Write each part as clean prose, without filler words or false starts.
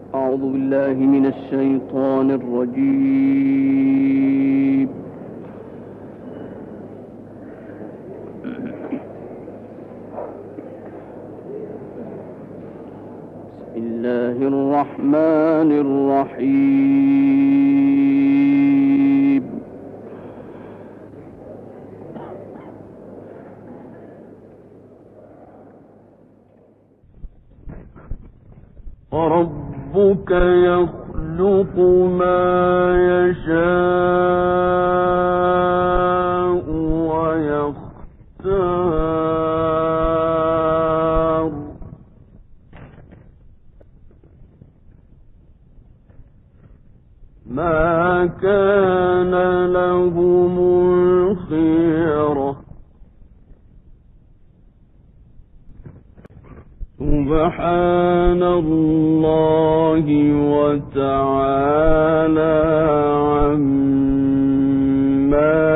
أعوذ بالله من الشيطان الرجيم. بسم الله الرحمن الرحيم. ربك يخلق ما يشاء ويختار ما كان لهم الخيرة سبحان الله وتعالى عما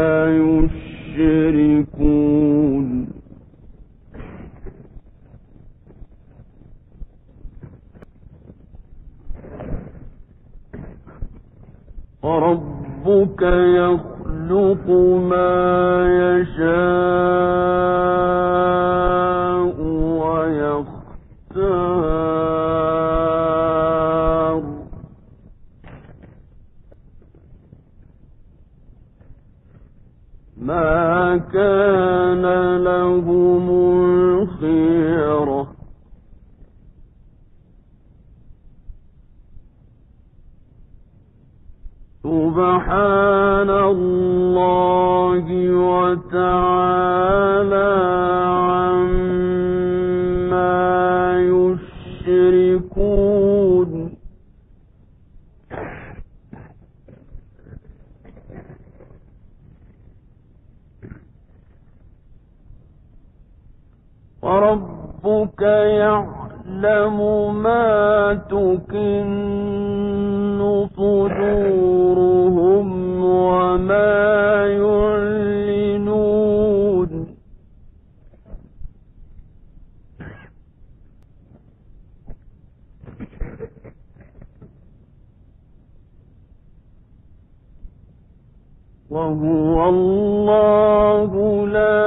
يشركون ربك يخلق ما يشاء ويختار ما كان لهم الخيرة سبحان الله وتعالى عما يشركون وربك يعلم ما تكن صدورهم وما يعلنون وهو الله لا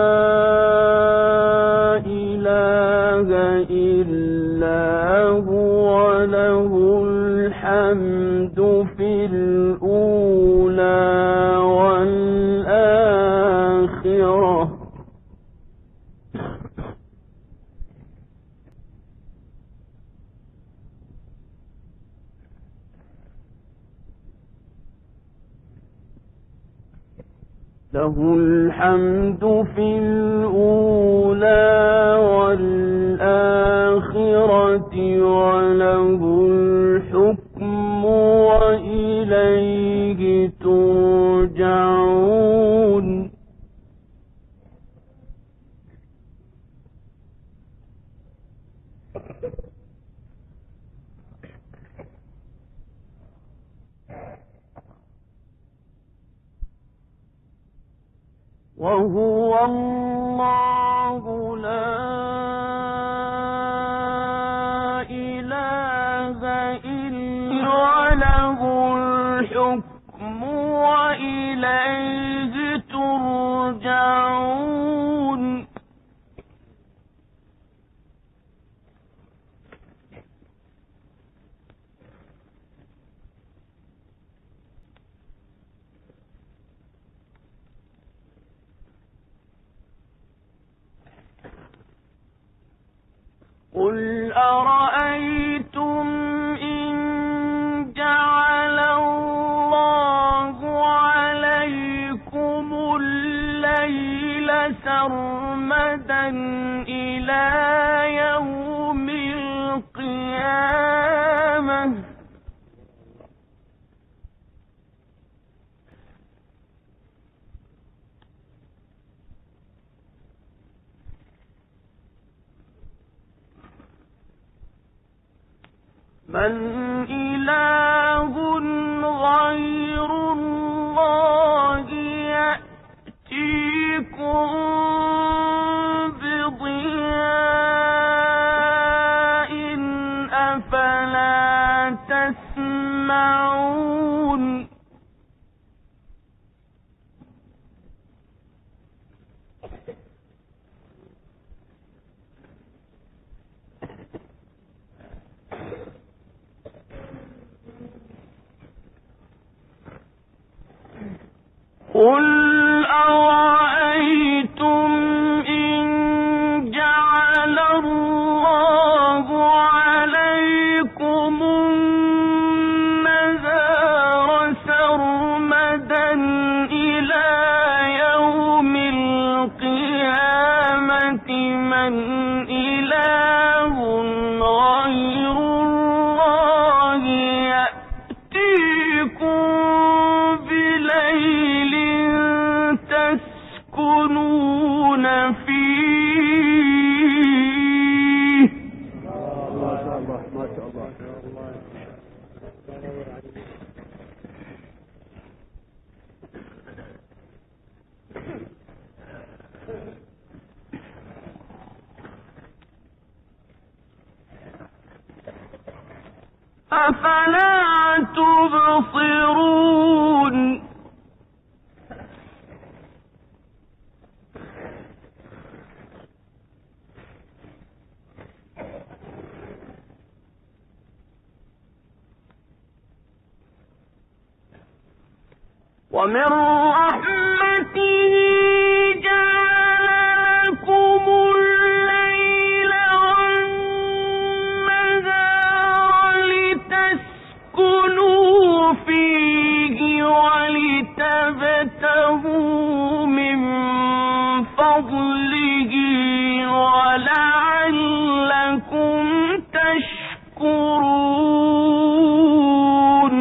إله إلا هو له الحمد في الأولى والآخرة له الحمد في الأولى والآخرة وله الحكم وإليه ترجعون وهو الله لا إله إلا له الحكم وإليه ترجعون قل أرأيتم إن جعل الله عليكم الليل سرمدا إلى يوم القيامة من إله غير الله يأتيكم بضياء أفلا تسمعون قل أرأيتم إن جعل الله عليكم النهار سرمدا إلى يوم القيامة من إله غير الله يأتيكم بليل تسكنون فيه ما شاء الله ما شاء الله. أفلا تبصرون ومن رحمته جعل لكم الليل والنهار لتسكنوا فيه ولتبتغوا من فضله ولعلكم تشكرون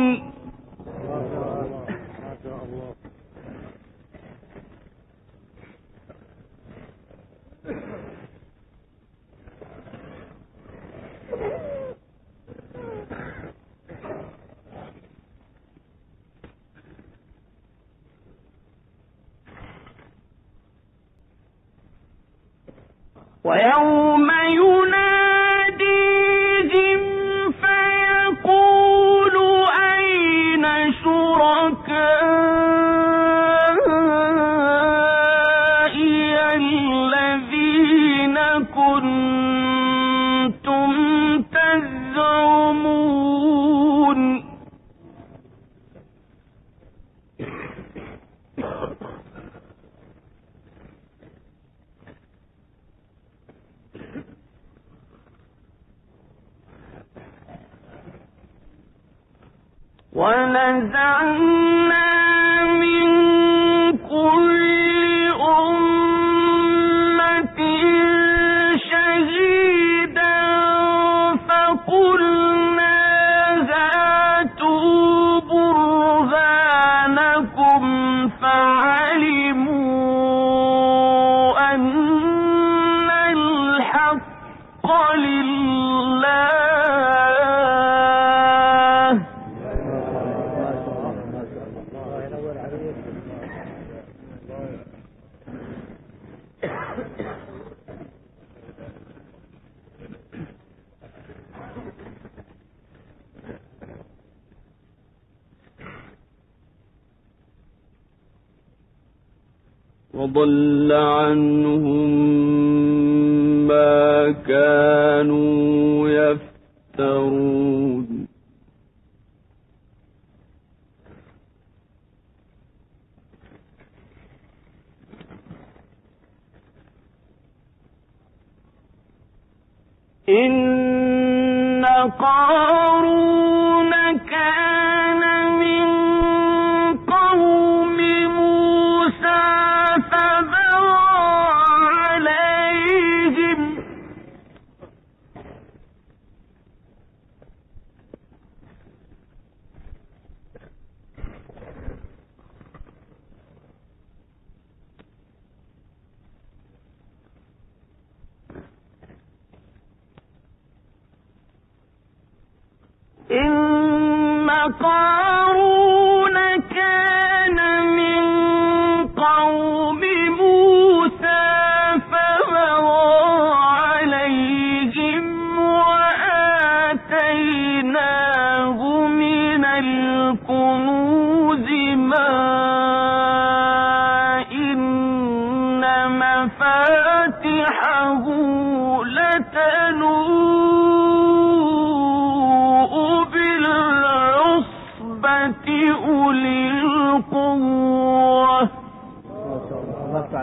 ويوم يناديهم فيقول أين شركائي الذين كنتم تزعمون ونزعنا من كل أمة شهيدا فقلنا هاتوا برهانكم فعلموا أن الحق لله وضل عنهم ما كانوا يفترون إن قارون كان من قوم موسى فبغى عليهم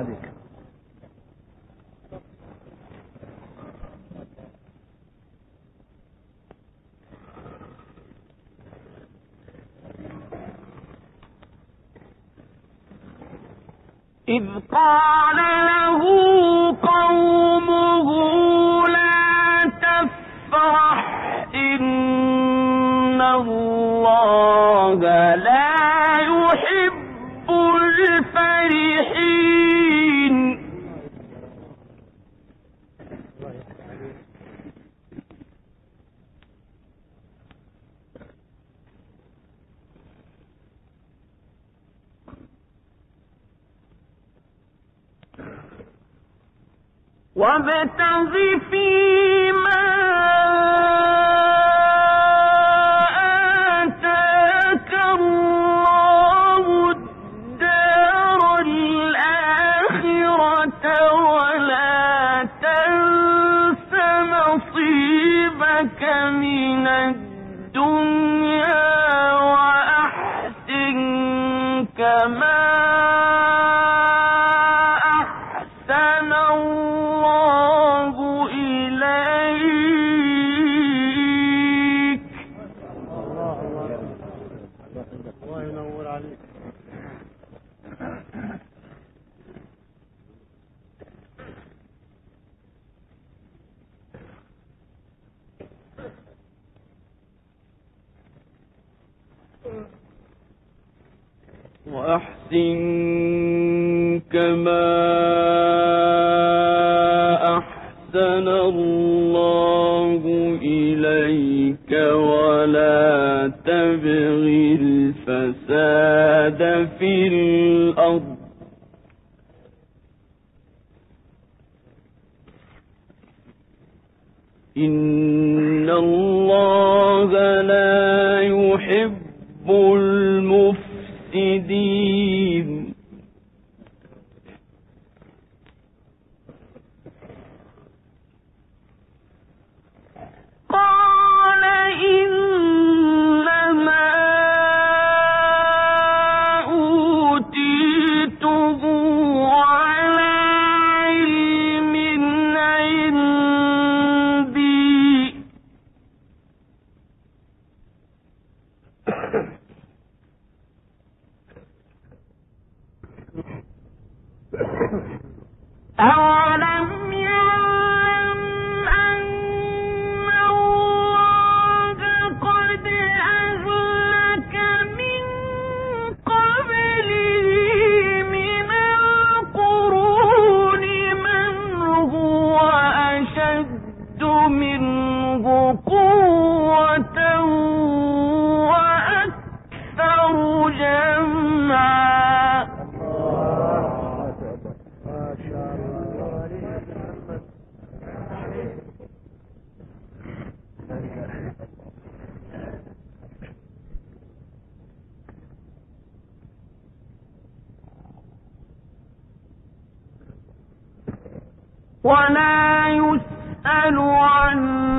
عليك. إذ قال له قومه لا تفرح إن الله لا يحب الفرحين. وابتغ فيما آتاك الله الدار الآخرة ولا تنس نصيبك من الدنيا وأحسن كما وأحسن كما أحسن الله إليك ولا تبغ الفساد في الأرض إن الله لا يحب المفسدين. قال إنما أوتيته على علم عندي أولم يعلم أن الله قد أهلك من قبله من القرون من هو أشد منه قوة وأكثر جمعا. ولا يسأل عن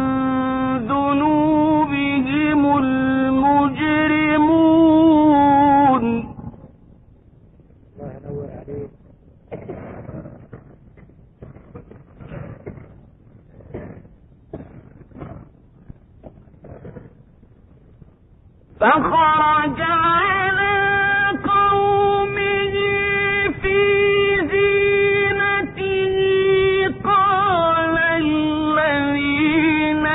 ذنوبهم المجرمون. فخرج على قومه في زينته قال الذين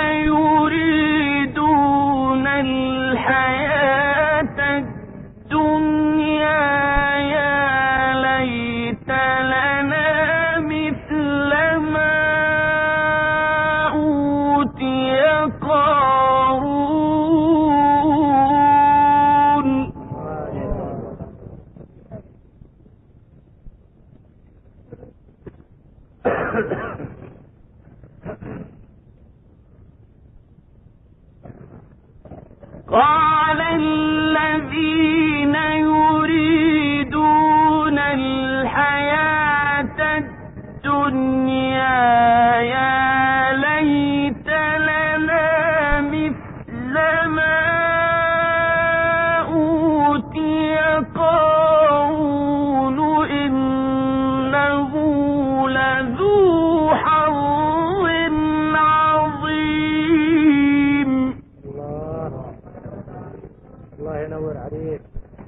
يريدون الحياة الدنيا يا ليت لنا مثل ما أوتي قارون. قال الذين يريدون الحياة الدنيا يا ليت لنا مثل ما أوتي قارون إنه ينور عليك.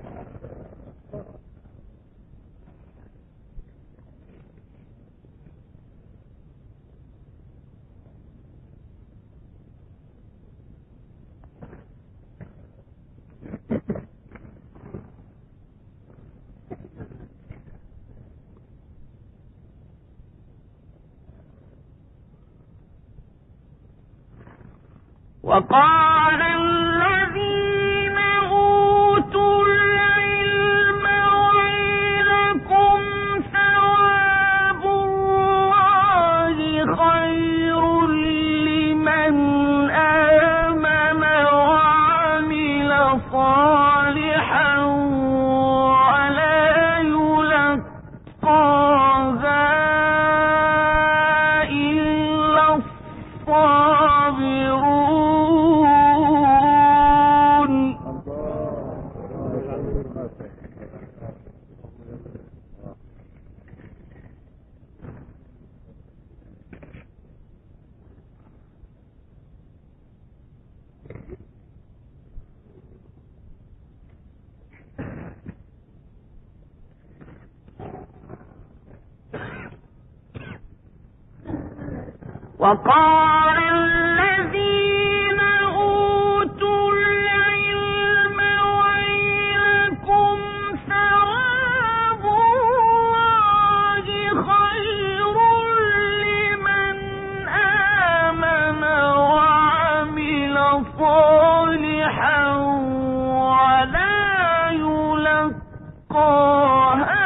وقال الذين أوتوا العلم ويلكم ثواب الله خير لمن آمن وعمل صالحا ولا يلقاها إلا الصابرون. وقال الذين أوتوا العلم ويلكم ثواب الله خير لمن آمن وعمل صالحا ولا يلقاها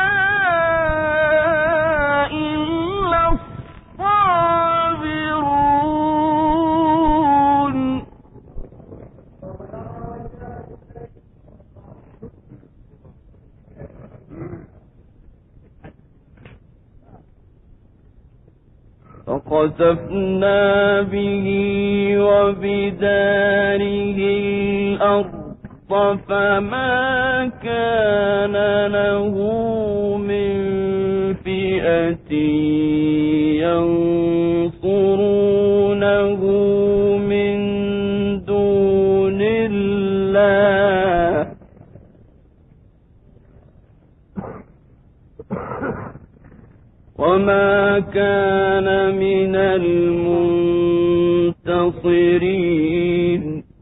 فخسفنا به وبداره الأرض فما كان له من فئة ينصرونه من دون الله وما كان من المنتصرين.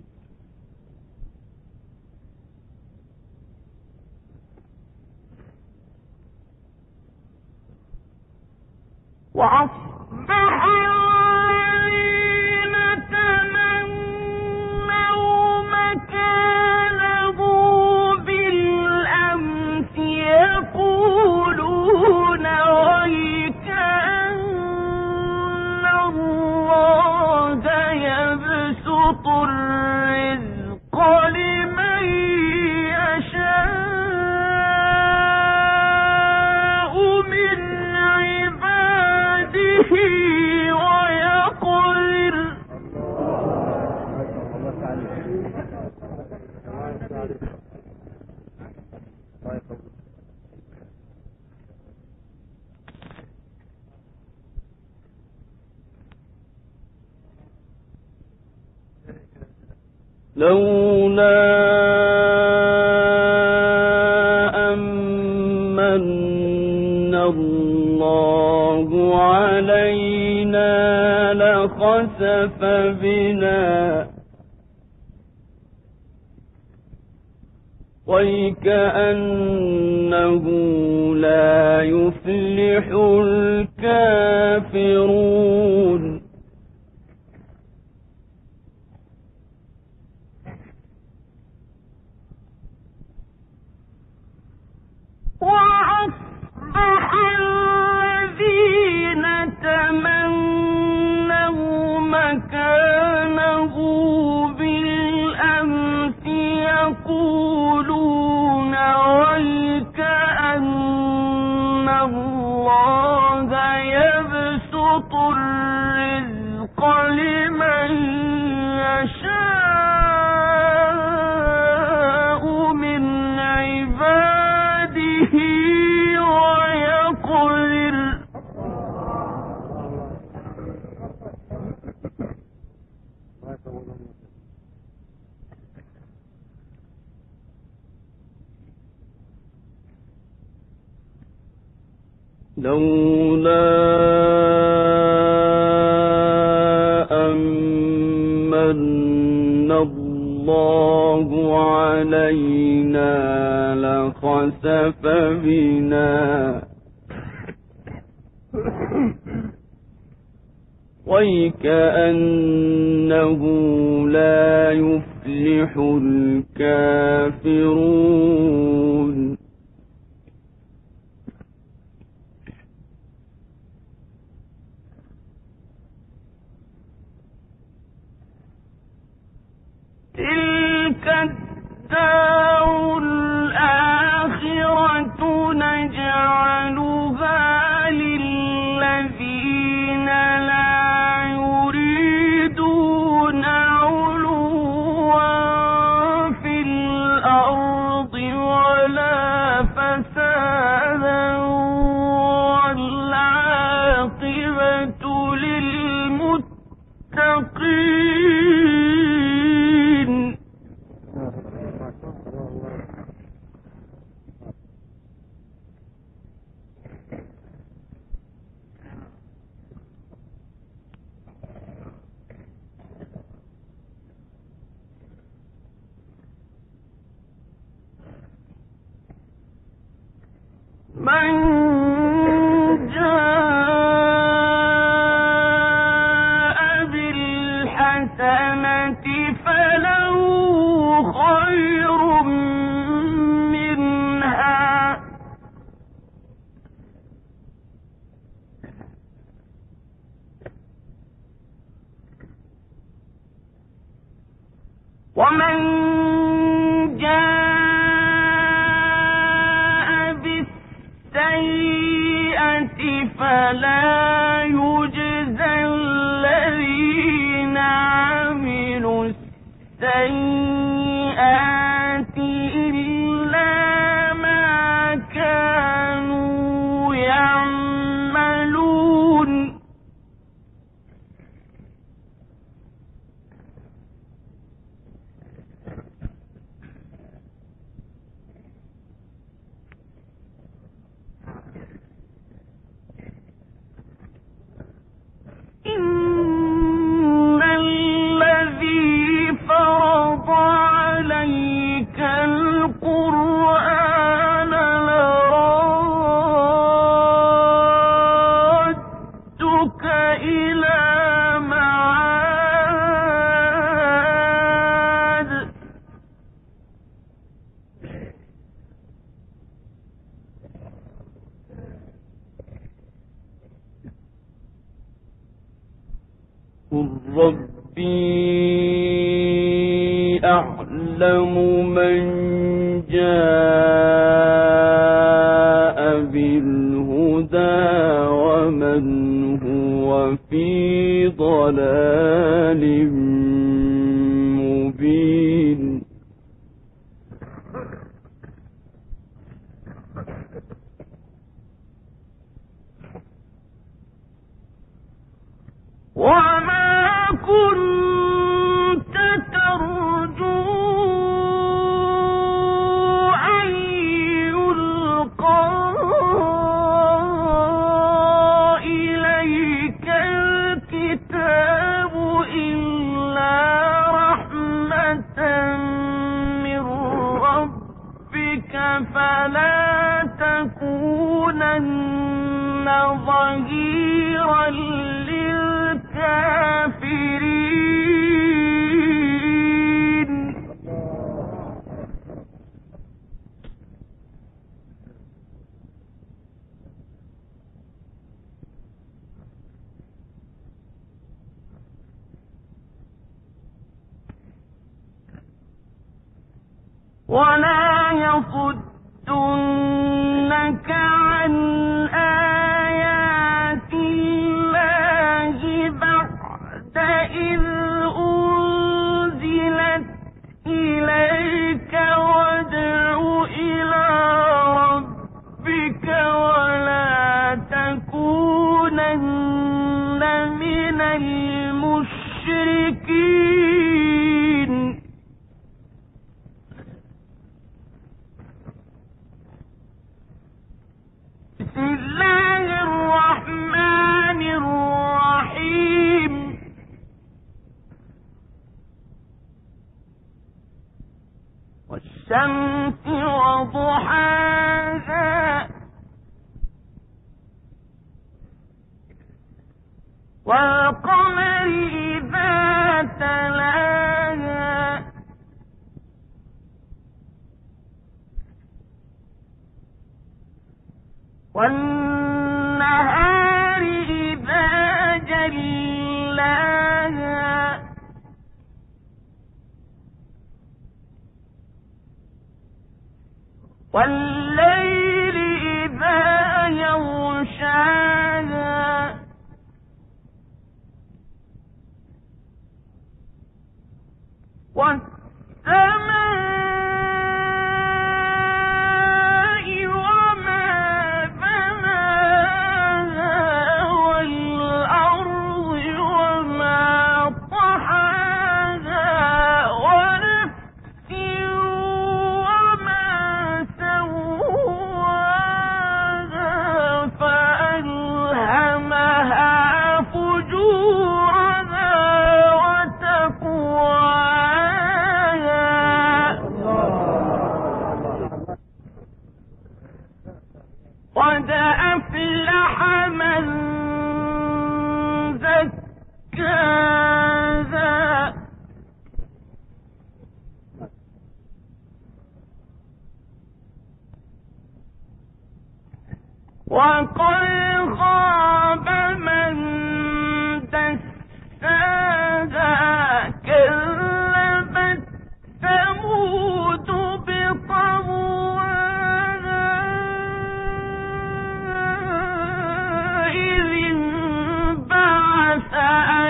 وأصبح الذين تمنوا مكانه بالأمس يقولون ويكأن الله يبسط الرزق لمن يشاء من عباده ويقدر. لولا أمن الله علينا لخسف بنا ويكأنه لا يفلح الكافرون. وأصبح الذين تمنوا مكانه بالأمس يقولون ويكأن الله يبسط الرزق لولا أمن الله علينا لخسف بنا وكأنه لا يفلح الكافرون تلك الدار الآخرة نجعلها للذين لا يريدون علوا في الأرض ولا فسادا والعاقبة للمتقين. من جاء بالحسنة فله خير منها ومن جاء بالسيئة فلا يجزى الذين عملوا السيئات إلا ما كانوا يعملون. إن الذي فرض عليك القرآن لرادك إلى معاد قل ربي أعلم من جاء بالهدى ومن هو في ضلال مبين. وما كنت ترجو أن يلقى إليك الكتاب إلا رحمة من ربك فلا تكونن ظهيرا للكافرين. ولا يصدنك عن آيات الله بعد إذ أنزلت إليك وادع إلى ربك ولا تكونن من المشركين. والشمس وضحاها والقمر إذا تلاها والنهار إذا جلاها والليل إذا يغشاها والسماء وما بناها والأرض وما طحاها ونفس وما سواها فألهمها فجورها قد أفلح من زكاها وقد خاب من دساها كذبت ثمود بطغواها إذ انبعث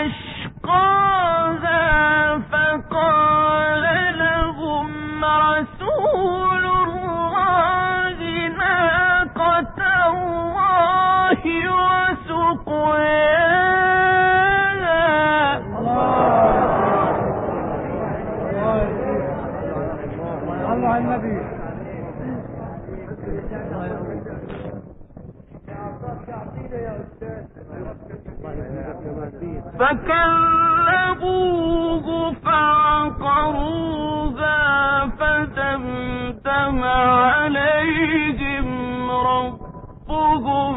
أشقاها فقال لهم رسول الله ناقة الله وسقياها الله على النبي. فكذبوه فعقروها فدمدم عليهم ربهم